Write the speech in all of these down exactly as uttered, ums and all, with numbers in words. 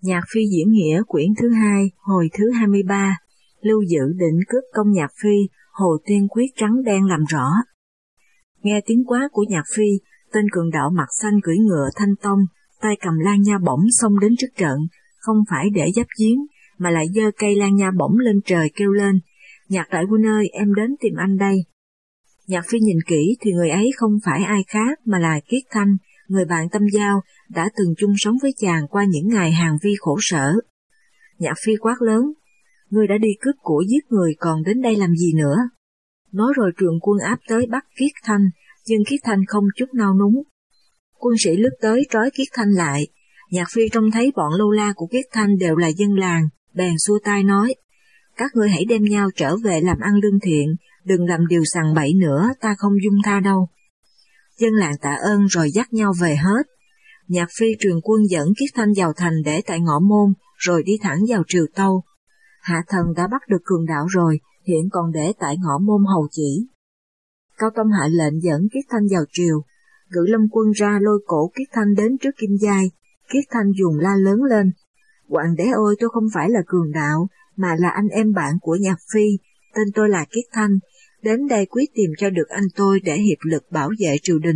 Nhạc Phi diễn nghĩa quyển thứ hai, hồi thứ hai mươi ba, Lưu Dự định cướp công Nhạc Phi, Hồ Tuyên quyết trắng đen làm rõ. Nghe tiếng quát của Nhạc Phi, tên cường đạo mặt xanh cưỡi ngựa thanh tông, tay cầm lan nha bổng xông đến trước trận, không phải để giáp chiến, mà lại giơ cây lan nha bổng lên trời kêu lên, Nhạc đại huynh ơi, em đến tìm anh đây. Nhạc Phi nhìn kỹ thì người ấy không phải ai khác mà là Kiết Thanh, người bạn tâm giao, đã từng chung sống với chàng qua những ngày hàng vi khổ sở. Nhạc Phi quát lớn, ngươi đã đi cướp của giết người còn đến đây làm gì nữa? Nói rồi trường quân áp tới bắt Kiết Thanh, nhưng Kiết Thanh không chút nao núng. Quân sĩ lướt tới trói Kiết Thanh lại. Nhạc Phi trông thấy bọn lâu la của Kiết Thanh đều là dân làng, bèn xua tay nói, các ngươi hãy đem nhau trở về làm ăn lương thiện, đừng làm điều sằng bậy nữa, ta không dung tha đâu. Dân làng tạ ơn rồi dắt nhau về hết. Nhạc Phi truyền quân dẫn Kiết Thanh vào thành để tại ngõ môn, rồi đi thẳng vào Triều Tâu. Hạ thần đã bắt được cường đạo rồi, hiện còn để tại ngõ môn hầu chỉ. Cao Tông hạ lệnh dẫn Kiết Thanh vào triều, Ngự Lâm quân ra lôi cổ Kiết Thanh đến trước Kim Giai. Kiết Thanh dùng la lớn lên, Hoàng đế ơi, tôi không phải là cường đạo, mà là anh em bạn của Nhạc Phi, tên tôi là Kiết Thanh, đến đây quyết tìm cho được anh tôi để hiệp lực bảo vệ triều đình.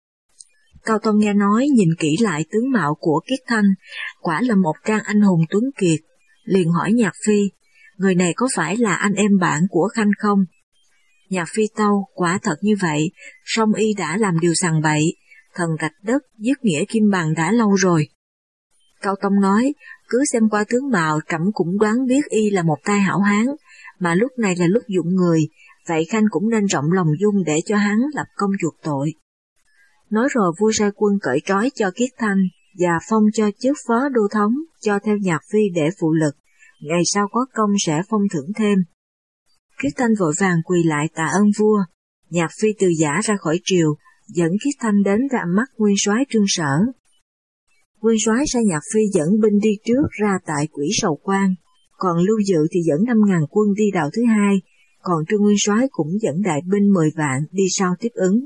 Cao Tông nghe nói, nhìn kỹ lại tướng mạo của Kiết Thanh, quả là một trang anh hùng tuấn kiệt, liền hỏi Nhạc Phi, người này có phải là anh em bạn của Khanh không? Nhạc Phi tâu, quả thật như vậy, song y đã làm điều sằng bậy, thần gạch đất giết nghĩa Kim Bằng đã lâu rồi. Cao Tông nói, cứ xem qua tướng mạo trẫm cũng đoán biết y là một tay hảo hán, mà lúc này là lúc dụng người, vậy Khanh cũng nên rộng lòng dung để cho hắn lập công chuộc tội. Nói rồi vua sai quân cởi trói cho Kiết Thanh và phong cho chức phó đô thống, cho theo Nhạc Phi để phụ lực, ngày sau có công sẽ phong thưởng thêm. Kiết Thanh vội vàng quỳ lại tạ ơn vua. Nhạc Phi từ giã ra khỏi triều, dẫn Kiết Thanh đến ra mắt nguyên soái Trương Sở. Nguyên soái sai Nhạc Phi dẫn binh đi trước ra tại Quỷ Sầu Quan, còn Lưu Dự thì dẫn năm ngàn quân đi đạo thứ hai, còn Trương nguyên soái cũng dẫn đại binh mười vạn đi sau tiếp ứng.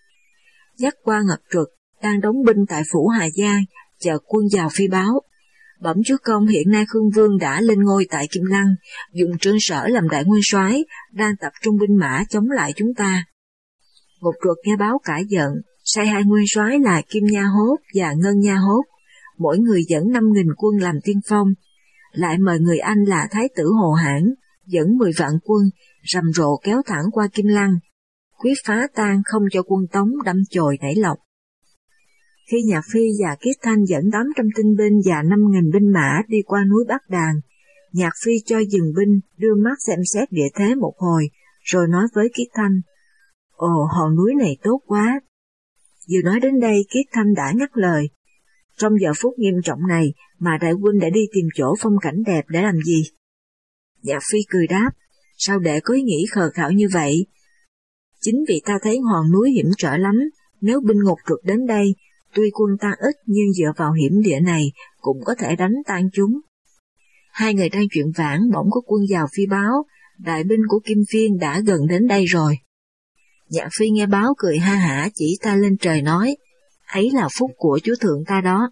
Dắt qua Ngật Truật, đang đóng binh tại phủ Hà Giang, chờ quân vào phi báo. Bẩm chúa công, hiện nay Khương Vương đã lên ngôi tại Kim Lăng, dùng Trương Sở làm đại nguyên soái, đang tập trung binh mã chống lại chúng ta. Ngục Truật nghe báo cả giận, sai hai nguyên soái là Kim Nha Hốt và Ngân Nha Hốt, mỗi người dẫn năm nghìn quân làm tiên phong, lại mời người Anh là Thái tử Hồ Hãn, dẫn mười vạn quân, rầm rộ kéo thẳng qua Kim Lăng, quyết phá tan không cho quân Tống đâm chồi nảy lộc. Khi Nhạc Phi và Kiết Thanh dẫn tám trăm tinh binh và năm nghìn binh mã đi qua núi Bắc Đàn, Nhạc Phi cho dừng binh, đưa mắt xem xét địa thế một hồi, rồi nói với Kiết Thanh, ồ, hòn núi này tốt quá. Vừa nói đến đây, Kiết Thanh đã ngắt lời, trong giờ phút nghiêm trọng này mà đại huynh đã đi tìm chỗ phong cảnh đẹp để làm gì? Nhạc Phi cười đáp, sao đệ có ý nghĩ khờ khạo như vậy? Chính vì ta thấy hòn núi hiểm trở lắm, nếu binh Ngục Truật đến đây, tuy quân ta ít nhưng dựa vào hiểm địa này cũng có thể đánh tan chúng. Hai người đang chuyện vãn bỗng có quân vào phi báo, đại binh của Kim Phiên đã gần đến đây rồi. Nhạc Phi nghe báo cười ha hả chỉ ta lên trời nói, ấy là phúc của chúa thượng ta đó.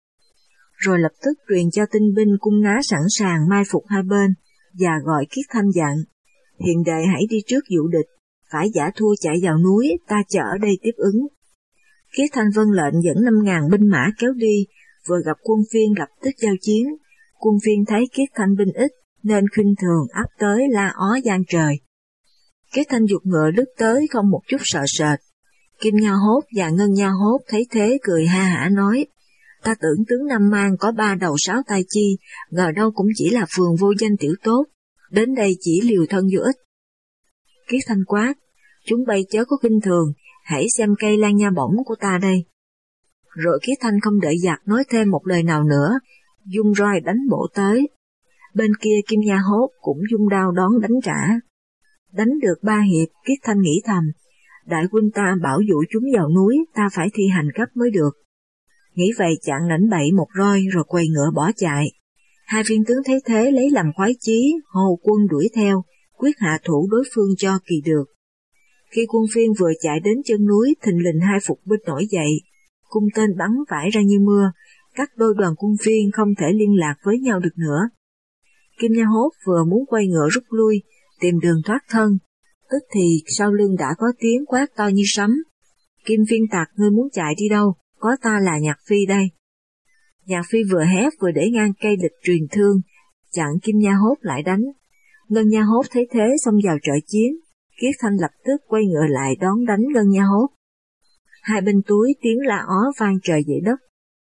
Rồi lập tức truyền cho tinh binh cung ná sẵn sàng mai phục hai bên, và gọi Kiết Thanh dặn, hiện đệ hãy đi trước dụ địch, phải giả thua chạy vào núi, ta chờ ở đây tiếp ứng. Kiết Thanh vâng lệnh dẫn năm ngàn binh mã kéo đi, vừa gặp quân Phiên lập tức giao chiến. Quân Phiên thấy Kiết Thanh binh ít, nên khinh thường áp tới la ó giang trời. Kiết Thanh giục ngựa lướt tới không một chút sợ sệt. Kim Nha Hốt và Ngân Nha Hốt thấy thế cười ha hả nói, ta tưởng tướng Nam Mang có ba đầu sáu tay chi, ngờ đâu cũng chỉ là phường vô danh tiểu tốt, đến đây chỉ liều thân vô ích. Kiết Thanh quát, chúng bay chớ có khinh thường, hãy xem cây lan nha bổng của ta đây. Rồi Kiết Thanh không đợi giặc nói thêm một lời nào nữa, dung roi đánh bổ tới. Bên kia Kim Nha Hốt cũng dung đao đón đánh trả. Đánh được ba hiệp, Kiết Thanh nghĩ thầm, đại huynh ta bảo dụ chúng vào núi, ta phải thi hành gấp mới được. Nghĩ vậy chặn lãnh bậy một roi rồi quay ngựa bỏ chạy. Hai viên tướng thấy thế lấy làm khoái chí, hồ quân đuổi theo, quyết hạ thủ đối phương cho kỳ được. Khi quân Phiên vừa chạy đến chân núi, thình lình hai phục binh nổi dậy, cung tên bắn vãi ra như mưa, các đôi đoàn quân phiên không thể liên lạc với nhau được nữa. Kim Nha Hốt vừa muốn quay ngựa rút lui, tìm đường thoát thân, tức thì sau lưng đã có tiếng quát to như sấm. Kim phiên tặc, ngươi muốn chạy đi đâu? Có ta là Nhạc Phi đây. Nhạc Phi vừa hét vừa để ngang cây địch truyền thương, chặn Kim Nha Hốt lại đánh. Ngân Nha Hốt thấy thế xông vào trợ chiến, Kiết Thanh lập tức quay ngựa lại đón đánh Ngân Nha Hốt. Hai bên túi tiếng la ó vang trời dậy đất.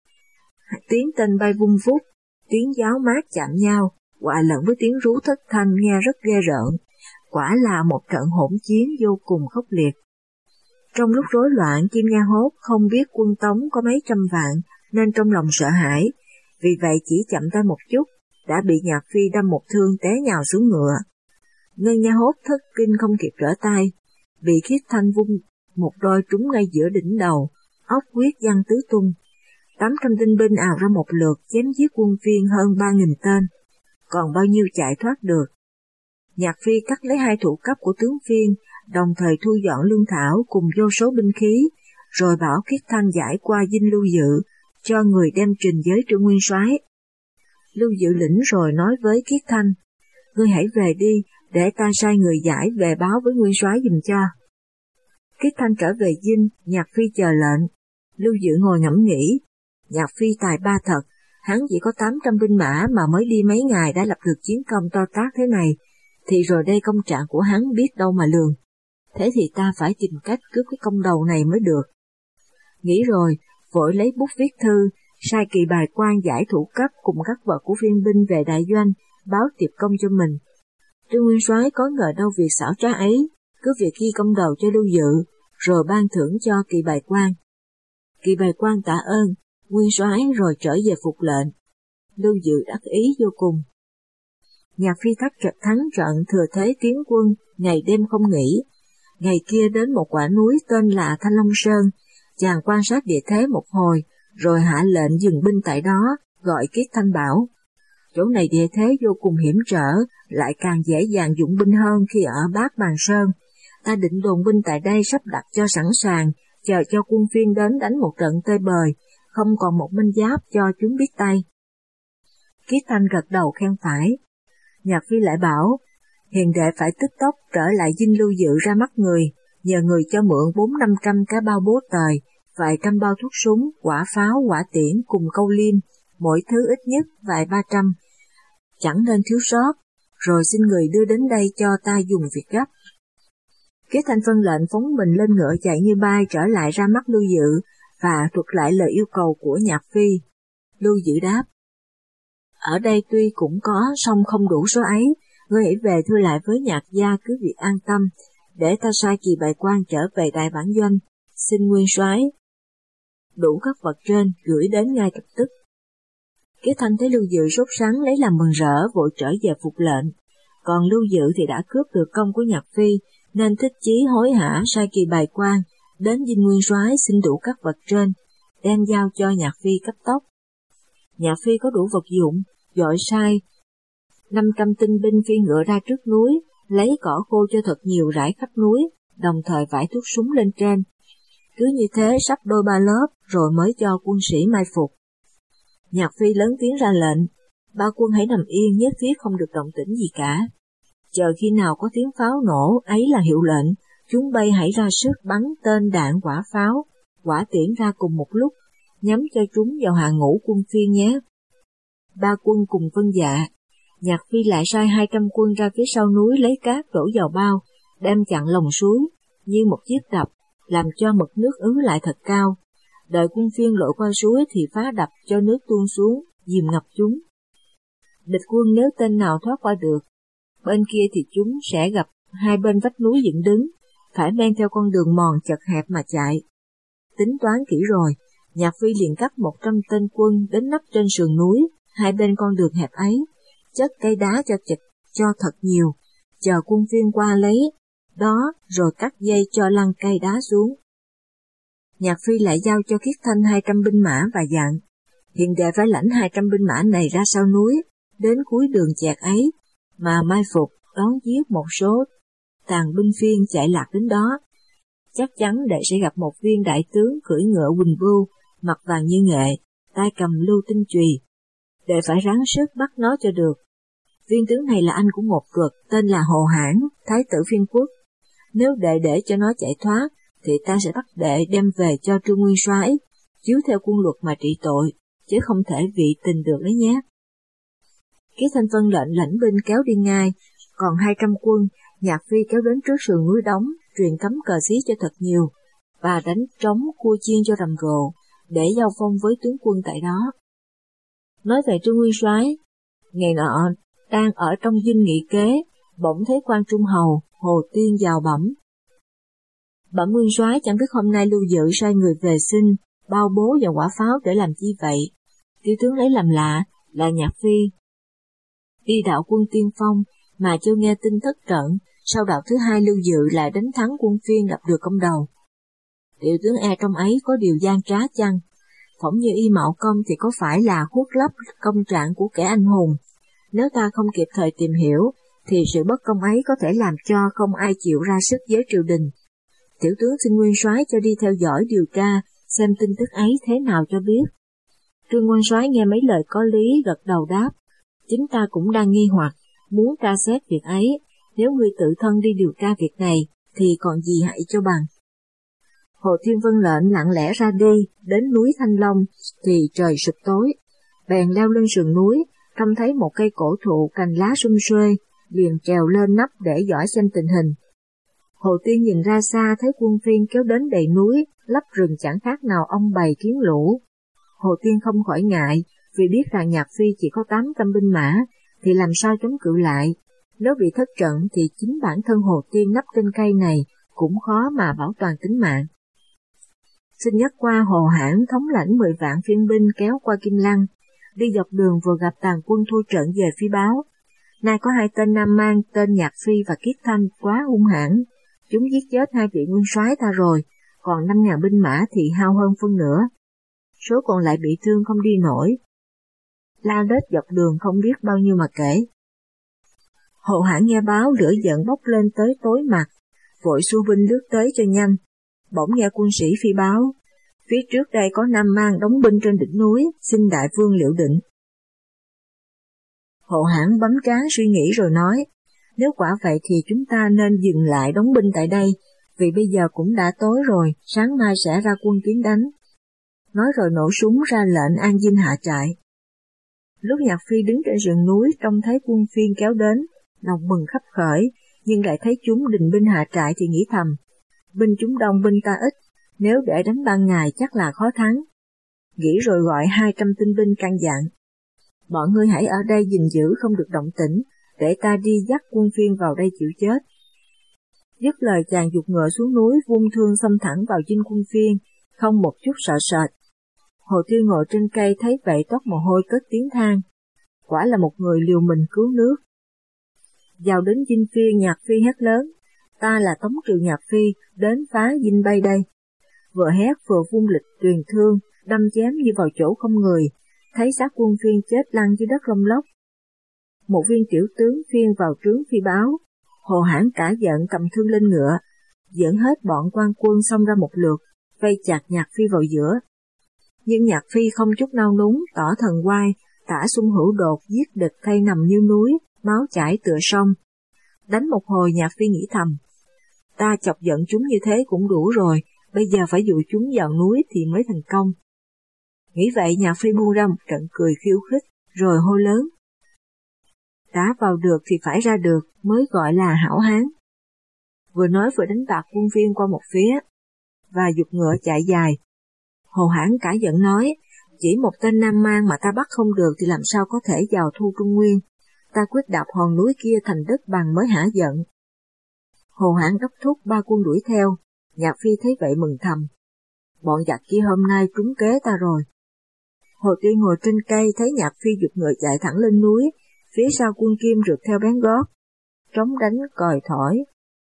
Tiếng tên bay vung vút, tiếng giáo mát chạm nhau, hòa lẫn với tiếng rú thất thanh nghe rất ghê rợn. Quả là một trận hỗn chiến vô cùng khốc liệt. Trong lúc rối loạn, Kim Nha Hốt không biết quân Tống có mấy trăm vạn, nên trong lòng sợ hãi, vì vậy chỉ chậm tay một chút, đã bị Nhạc Phi đâm một thương té nhào xuống ngựa. Ngân Nha Hốt thất kinh không kịp trở tay, bị Kiết Thanh vung một đôi trúng ngay giữa đỉnh đầu, ốc huyết văng tứ tung. Tám trăm tinh binh ào ra một lượt chém giết quân phiên hơn ba nghìn tên, còn bao nhiêu chạy thoát được. Nhạc Phi cắt lấy hai thủ cấp của tướng phiên, đồng thời thu dọn lương thảo cùng vô số binh khí, rồi bảo Kiết Thanh giải qua dinh Lưu Dự, cho người đem trình với Trương Nguyên Soái. Lưu Dự lĩnh rồi nói với Kiết Thanh, ngươi hãy về đi, để ta sai người giải về báo với Nguyên Soái giùm cho. Kiết Thanh trở về dinh, Nhạc Phi chờ lệnh. Lưu Dự ngồi ngẫm nghĩ, Nhạc Phi tài ba thật, hắn chỉ có tám trăm binh mã mà mới đi mấy ngày đã lập được chiến công to tát thế này, thì rồi đây công trạng của hắn biết đâu mà lường. Thế thì ta phải tìm cách cướp cái công đầu này mới được. Nghĩ rồi, vội lấy bút viết thư, sai Kỳ Bài Quan giải thủ cấp cùng các vật của phiên binh về đại doanh, báo tiệp công cho mình. Trương Nguyên Soái có ngờ đâu việc xảo trá ấy, cứ việc ghi công đầu cho Lưu Dự, rồi ban thưởng cho Kỳ Bài Quan. Kỳ Bài Quan tạ ơn Nguyên Soái rồi trở về phục lệnh. Lưu Dự đắc ý vô cùng. Nhạc Phi thắt chặt thắng trận thừa thế tiến quân, ngày đêm không nghỉ. Ngày kia đến một quả núi tên là Thanh Long Sơn, chàng quan sát địa thế một hồi, rồi hạ lệnh dừng binh tại đó, gọi Kiết Thanh bảo. Chỗ này địa thế vô cùng hiểm trở, lại càng dễ dàng dụng binh hơn khi ở Bát Bàn Sơn. Ta định đồn binh tại đây sắp đặt cho sẵn sàng, chờ cho quân phiên đến đánh một trận tơi bời, không còn một binh giáp cho chúng biết tay. Kiết Thanh gật đầu khen phải. Nhạc Phi lại bảo, hiền đệ phải tức tốc trở lại dinh Lưu Dự ra mắt người, nhờ người cho mượn bốn năm trăm cái bao bố tời, vài trăm bao thuốc súng, quả pháo, quả tiễn cùng câu liêm, mỗi thứ ít nhất vài ba trăm, chẳng nên thiếu sót, rồi xin người đưa đến đây cho ta dùng việc gấp. Kiết Thanh vâng lệnh phóng mình lên ngựa chạy như bay trở lại ra mắt Lưu Dự, và thuật lại lời yêu cầu của Nhạc Phi. Lưu Dự đáp, ở đây tuy cũng có, song không đủ số ấy, ngươi hãy về thưa lại với Nhạc gia cứ việc an tâm, để ta sai Kỳ Bài Quan trở về đại bản doanh, xin Nguyên Soái đủ các vật trên gửi đến ngay lập tức. Kiết Thanh thấy Lưu Dự sốt sắng lấy làm mừng rỡ, vội trở về phục lệnh. Còn Lưu Dự thì đã cướp được công của Nhạc Phi, nên thích chí hối hả sai Kỳ Bài Quan đến dinh Nguyên Soái xin đủ các vật trên, đem giao cho Nhạc Phi cấp tốc. Nhạc Phi có đủ vật dụng, gọi sai năm trăm tinh binh phi ngựa ra trước núi, lấy cỏ khô cho thật nhiều rải khắp núi, đồng thời vải thuốc súng lên trên. Cứ như thế sắp đôi ba lớp, rồi mới cho quân sĩ mai phục. Nhạc Phi lớn tiếng ra lệnh, ba quân hãy nằm yên, nhất thiết không được động tĩnh gì cả. Chờ khi nào có tiếng pháo nổ, ấy là hiệu lệnh, chúng bay hãy ra sức bắn tên đạn quả pháo, quả tiễn ra cùng một lúc, nhắm cho chúng vào hàng ngũ quân phiên nhé. Ba quân cùng vâng dạ. Nhạc Phi lại sai hai trăm quân ra phía sau núi lấy cát đổ vào bao, đem chặn lòng suối, như một chiếc đập, làm cho mực nước ứ lại thật cao. Đợi quân phiên lội qua suối thì phá đập cho nước tuôn xuống, dìm ngập chúng. Địch quân nếu tên nào thoát qua được, bên kia thì chúng sẽ gặp hai bên vách núi dựng đứng, phải men theo con đường mòn chật hẹp mà chạy. Tính toán kỹ rồi, Nhạc Phi liền cắt một trăm tên quân đến nấp trên sườn núi, hai bên con đường hẹp ấy, chất cây đá cho chật cho thật nhiều, chờ quân phiên qua lấy đó rồi cắt dây cho lăn cây đá xuống. Nhạc Phi lại giao cho Kiết Thanh hai trăm binh mã và dặn, hiện đệ phải lãnh hai trăm binh mã này ra sau núi, đến cuối đường chẹt ấy, mà mai phục đón giết một số tàn binh phiên chạy lạc đến đó. Chắc chắn đệ sẽ gặp một viên đại tướng cưỡi ngựa Quỳnh Bưu, mặt vàng như nghệ, tay cầm lưu tinh chùy. Đệ phải ráng sức bắt nó cho được. Viên tướng này là anh của một cực, tên là Hồ Hãn, thái tử Phiên Quốc. Nếu đệ để cho nó chạy thoát, thì ta sẽ bắt đệ đem về cho Trương Nguyên Soái, chiếu theo quân luật mà trị tội, chứ không thể vị tình được đấy nhé. Ký Thanh Vân lệnh lãnh binh kéo đi ngay, còn hai trăm quân, Nhạc Phi kéo đến trước sườn núi Đóng, truyền cấm cờ xí cho thật nhiều, và đánh trống cua chiên cho rầm rộ, để giao phong với tướng quân tại đó. Nói về Trương Nguyên Soái, ngày nọ đang ở trong dinh nghị kế, bỗng thấy quan Trung Hầu Hồ Tiên vào bẩm. Bẩm Nguyên Soái, chẳng biết hôm nay Lưu Dự sai người về xin bao bố và quả pháo để làm chi vậy? Tiểu tướng lấy làm lạ, là Nhạc Phi đi đạo quân tiên phong mà chưa nghe tin thất trận, sau đạo thứ hai Lưu Dự lại đánh thắng quân Phiên lập được công đầu. Tiểu tướng e trong ấy có điều gian trá chăng? Phỏng như Y Mạo Công thì có phải là khuất lấp công trạng của kẻ anh hùng? Nếu ta không kịp thời tìm hiểu, thì sự bất công ấy có thể làm cho không ai chịu ra sức với triều đình. Tiểu tướng xin Nguyên Soái cho đi theo dõi điều tra, xem tin tức ấy thế nào cho biết. Trương Nguyên Soái nghe mấy lời có lý, gật đầu đáp. Chính ta cũng đang nghi hoặc, muốn tra xét việc ấy. Nếu ngươi tự thân đi điều tra việc này, thì còn gì hại cho bằng. Hồ Thiên Vân lệnh lặng lẽ ra đi, đến núi Thanh Long, thì trời sụp tối. Bèn leo lên sườn núi, trông thấy một cây cổ thụ cành lá sum xuê, liền trèo lên nắp để dõi xem tình hình. Hồ Tiên nhìn ra xa thấy quân Phiên kéo đến đầy núi, lấp rừng chẳng khác nào ông bầy kiến lũ. Hồ Tiên không khỏi ngại, vì biết rằng Nhạc Phi chỉ có tám trăm binh mã, thì làm sao chống cự lại. Nếu bị thất trận thì chính bản thân Hồ Tiên nấp trên cây này cũng khó mà bảo toàn tính mạng. Xin nhắc qua Hồ Hãn thống lãnh mười vạn phiên binh kéo qua Kim Lăng, đi dọc đường vừa gặp tàn quân thua trận về phi báo. Nay có hai tên Nam Mang tên Nhạc Phi và Kiết Thanh quá hung hãn, chúng giết chết hai vị nguyên soái ta rồi, còn năm ngàn binh mã thì hao hơn phân nửa. Số còn lại bị thương không đi nổi. La lết dọc đường không biết bao nhiêu mà kể. Hồ Hãn nghe báo lửa giận bốc lên tới tối mặt, vội xua binh lướt tới cho nhanh. Bỗng nghe quân sĩ phi báo, phía trước đây có Nam Mang đóng binh trên đỉnh núi, xin đại vương liệu định. Hồ Hãn bấm trán suy nghĩ rồi nói, nếu quả vậy thì chúng ta nên dừng lại đóng binh tại đây, vì bây giờ cũng đã tối rồi, sáng mai sẽ ra quân tiến đánh. Nói rồi nổ súng ra lệnh an dinh hạ trại. Lúc Nhạc Phi đứng trên sườn núi trông thấy quân Phiên kéo đến, lòng mừng khắp khởi, nhưng lại thấy chúng định binh hạ trại thì nghĩ thầm, binh chúng đông binh ta ít, nếu để đánh ban ngày chắc là khó thắng. Nghĩ rồi gọi hai trăm tinh binh căn dặn, mọi người hãy ở đây gìn giữ không được động tĩnh, để ta đi dắt quân Phiên vào đây chịu chết. Dứt lời chàng giục ngựa xuống núi vung thương xông thẳng vào dinh quân Phiên, không một chút sợ sệt. Hồ Tiên ngồi trên cây thấy vậy toát mồ hôi cất tiếng than, quả là một người liều mình cứu nước. Vào đến dinh Phiên, Nhạc Phi hét lớn, ta là Tống Triều Nhạc Phi, đến phá dinh bay đây. Vừa hét vừa vung lịch truyền thương, đâm chém như vào chỗ không người, thấy xác quân Phiên chết lăn dưới đất lông lốc. Một viên tiểu tướng Phiên vào trướng phi báo, Hồ Hãn cả giận cầm thương lên ngựa, dẫn hết bọn quan quân xông ra một lượt, vây chặt Nhạc Phi vào giữa. Nhưng Nhạc Phi không chút nao núng, tỏ thần oai, tả xung hữu đột giết địch thay nằm như núi, máu chảy tựa sông. Đánh một hồi Nhạc Phi nghĩ thầm, ta chọc giận chúng như thế cũng đủ rồi, bây giờ phải dụ chúng vào núi thì mới thành công. Nghĩ vậy Nhạc Phi buông ra một trận cười khiêu khích, rồi hô lớn, đã vào được thì phải ra được, mới gọi là hảo hán. Vừa nói vừa đánh bạc quân Phiên qua một phía, và giục ngựa chạy dài. Hồ Hãn cả giận nói, chỉ một tên Nam Mang mà ta bắt không được thì làm sao có thể vào thu Trung Nguyên, ta quyết đạp hòn núi kia thành đất bằng mới hả giận. Hồ Hãn đốc thúc ba quân đuổi theo, Nhạc Phi thấy vậy mừng thầm, bọn giặc kia hôm nay trúng kế ta rồi. Hồ Tiên ngồi trên cây thấy Nhạc Phi giục ngựa chạy thẳng lên núi, phía sau quân Kim rượt theo bén gót, trống đánh còi thổi.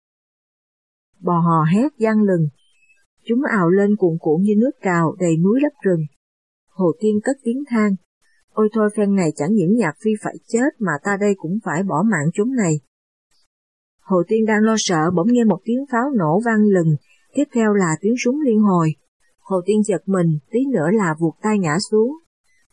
Bò hò hét vang lừng, chúng ào lên cuồn cuộn như nước trào đầy núi đất rừng. Hồ Tiên cất tiếng than, ôi thôi phen này chẳng những Nhạc Phi phải chết mà ta đây cũng phải bỏ mạng chúng này. Hồ Tiên đang lo sợ bỗng nghe một tiếng pháo nổ vang lừng, tiếp theo là tiếng súng liên hồi. Hồ Tiên giật mình, tí nữa là vụt tay ngã xuống,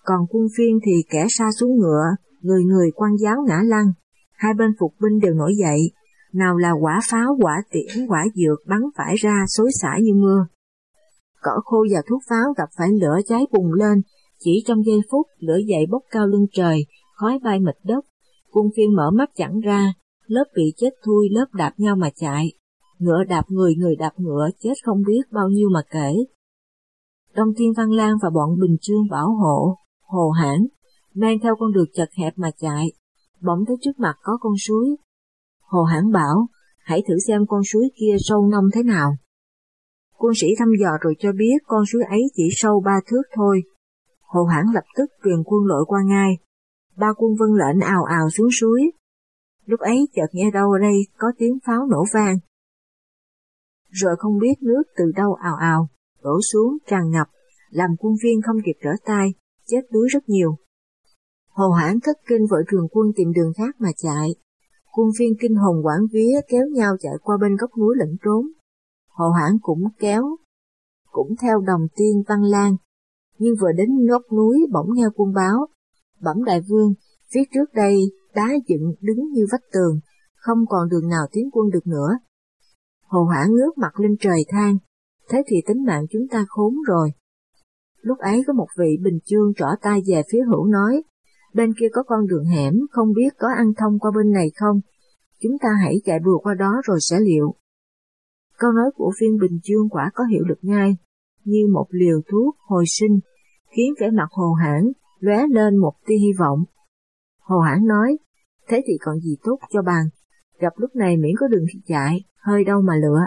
còn quân Phiên thì kẻ sa xuống ngựa, người người quăng giáo ngã lăn, hai bên phục binh đều nổi dậy, nào là quả pháo, quả tiễn, quả dược bắn phải ra xối xả như mưa. Cỏ khô và thuốc pháo gặp phải lửa cháy bùng lên, chỉ trong giây phút lửa dậy bốc cao lưng trời, khói bay mịt đất. Quân Phiên mở mắt chẳng ra, lớp bị chết thui, lớp đạp nhau mà chạy, ngựa đạp người, người đạp ngựa, chết không biết bao nhiêu mà kể. Đông Tiên Văn Lang và bọn Bình Chương bảo hộ, Hồ Hãn, men theo con đường chật hẹp mà chạy, bỗng thấy trước mặt có con suối. Hồ Hãn bảo, hãy thử xem con suối kia sâu nông thế nào. Quân sĩ thăm dò rồi cho biết con suối ấy chỉ sâu ba thước thôi. Hồ Hãn lập tức truyền quân lội qua ngay. Ba quân vâng lệnh ào ào xuống suối. Lúc ấy chợt nghe đâu ở đây có tiếng pháo nổ vang. Rồi không biết nước từ đâu ào ào, đổ xuống tràn ngập, làm quân Phiên không kịp trở tay, chết đuối rất nhiều. Hồ Hãn thất kinh vội truyền quân tìm đường khác mà chạy. Quân Phiên kinh hồn hoảng vía kéo nhau chạy qua bên góc núi lẫn trốn. Hồ Hãn cũng kéo, cũng theo Đồng Tiên Văn Lang, nhưng vừa đến góc núi bỗng nghe quân báo, bẩm đại vương, phía trước đây đá dựng đứng như vách tường, không còn đường nào tiến quân được nữa. Hồ Hãn ngước mặt lên trời than, thế thì tính mạng chúng ta khốn rồi. Lúc ấy có một vị Bình Chương trỏ tay về phía hữu nói, bên kia có con đường hẻm, không biết có ăn thông qua bên này không, chúng ta hãy chạy bừa qua đó rồi sẽ liệu. Câu nói của viên Bình Chương quả có hiệu lực ngay, như một liều thuốc hồi sinh, khiến vẻ mặt Hồ Hãn lóe lên một tia hy vọng. Hồ Hãn nói, thế thì còn gì tốt cho bằng, gặp lúc này miễn có đường chạy, hơi đâu mà lựa.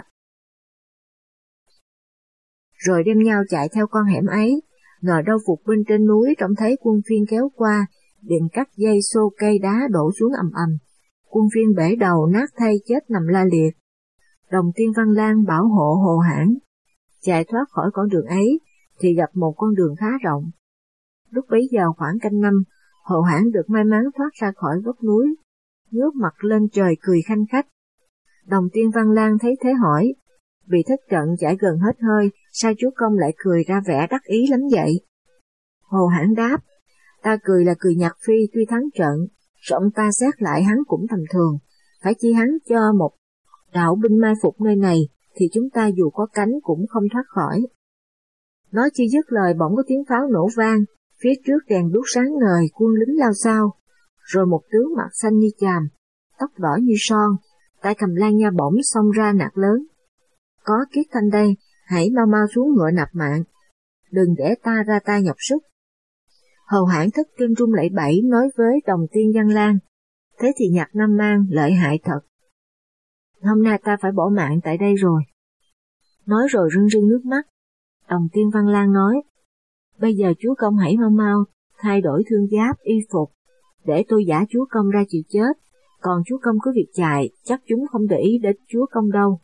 Rồi đem nhau chạy theo con hẻm ấy, ngờ đâu phục binh trên núi trông thấy quân Phiên kéo qua, liền cắt dây xô cây đá đổ xuống ầm ầm. Quân Phiên bể đầu nát thay chết nằm la liệt. Đồng Tiên Văn Lang bảo hộ Hồ Hãn chạy thoát khỏi con đường ấy thì gặp một con đường khá rộng. Lúc bấy giờ khoảng canh năm, Hồ Hãn được may mắn thoát ra khỏi góc núi, ngước mặt lên trời cười khanh khách. Đồng Tiên Văn Lang thấy thế hỏi, bị thất trận chạy gần hết hơi, sao chúa công lại cười ra vẻ đắc ý lắm vậy? Hồ Hãn đáp, ta cười là cười Nhạc Phi tuy thắng trận, rồi ông ta xét lại hắn cũng tầm thường, phải chi hắn cho một đạo binh mai phục nơi này, thì chúng ta dù có cánh cũng không thoát khỏi. Nói chưa dứt lời bỗng có tiếng pháo nổ vang, phía trước đèn đuốc sáng ngời, quân lính lao sao, rồi một tướng mặt xanh như chàm, tóc đỏ như son, tay cầm lan nha bổng xông ra nạt lớn. Có Kiết Thanh đây, hãy mau mau xuống ngựa nạp mạng, đừng để ta ra tay nhọc sức. Hồ Hãn thất kinh run lẩy bẩy nói với Đồng Tiên Văn Lang, thế thì Nhạc Nam Mang lợi hại thật. Hôm nay ta phải bỏ mạng tại đây rồi. Nói rồi rưng rưng nước mắt. Đồng Tiên Văn Lang nói, bây giờ chúa công hãy mau mau thay đổi thương giáp y phục, để tôi giả chúa công ra chịu chết, còn chúa công cứ việc chạy, chắc chúng không để ý đến chúa công đâu.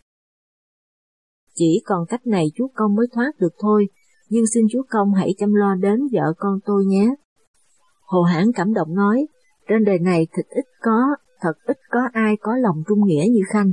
Chỉ còn cách này chúa công mới thoát được thôi, nhưng xin chúa công hãy chăm lo đến vợ con tôi nhé. Hồ Hãn cảm động nói, trên đời này thịt ít có, thật ít có ai có lòng trung nghĩa như Khanh.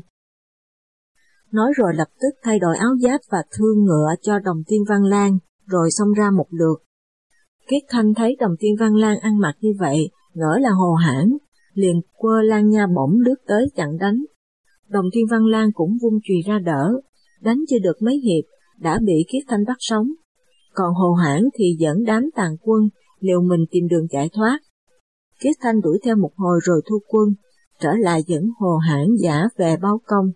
Nói rồi lập tức thay đổi áo giáp và thương ngựa cho Đồng Tiên Văn Lang, rồi xông ra một lượt. Kiết Thanh thấy Đồng Tiên Văn Lang ăn mặc như vậy, ngỡ là Hồ Hãn, liền quơ lan nha bổng lướt tới chặn đánh. Đồng Tiên Văn Lang cũng vung chùy ra đỡ, đánh chưa được mấy hiệp, đã bị Kiết Thanh bắt sống. Còn Hồ Hãn thì dẫn đám tàn quân, liều mình tìm đường chạy thoát. Kiết Thanh đuổi theo một hồi rồi thu quân, trở lại dẫn Hồ Hãn giả về báo công.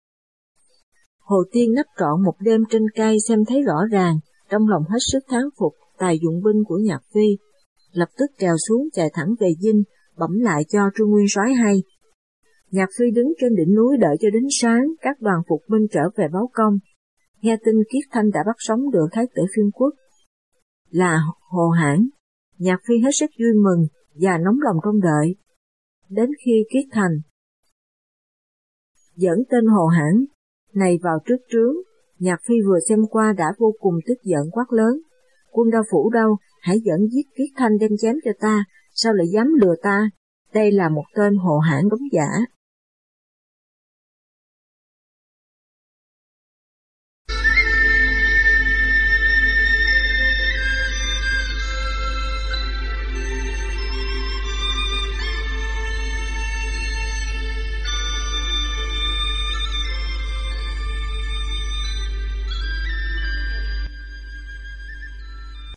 Hồ Tiên nấp trọn một đêm trên cây xem thấy rõ ràng, trong lòng hết sức thán phục tài dụng binh của Nhạc Phi, lập tức trèo xuống chạy thẳng về Dinh, bẩm lại cho Trương Nguyên Soái hay. Nhạc Phi đứng trên đỉnh núi đợi cho đến sáng, các đoàn phục binh trở về báo công. Nghe tin Kiết Thanh đã bắt sống được Thái tử Phiên Quốc là Hồ Hãn, Nhạc Phi hết sức vui mừng và nóng lòng trông đợi. Đến khi Kiết Thành dẫn tên Hồ Hãn này vào trước trướng, Nhạc Phi vừa xem qua đã vô cùng tức giận quát lớn, quân Đao Phủ đâu, hãy dẫn giết Kiết Thanh đem chém cho ta, sao lại dám lừa ta, đây là một tên Hồ Hãn đóng giả.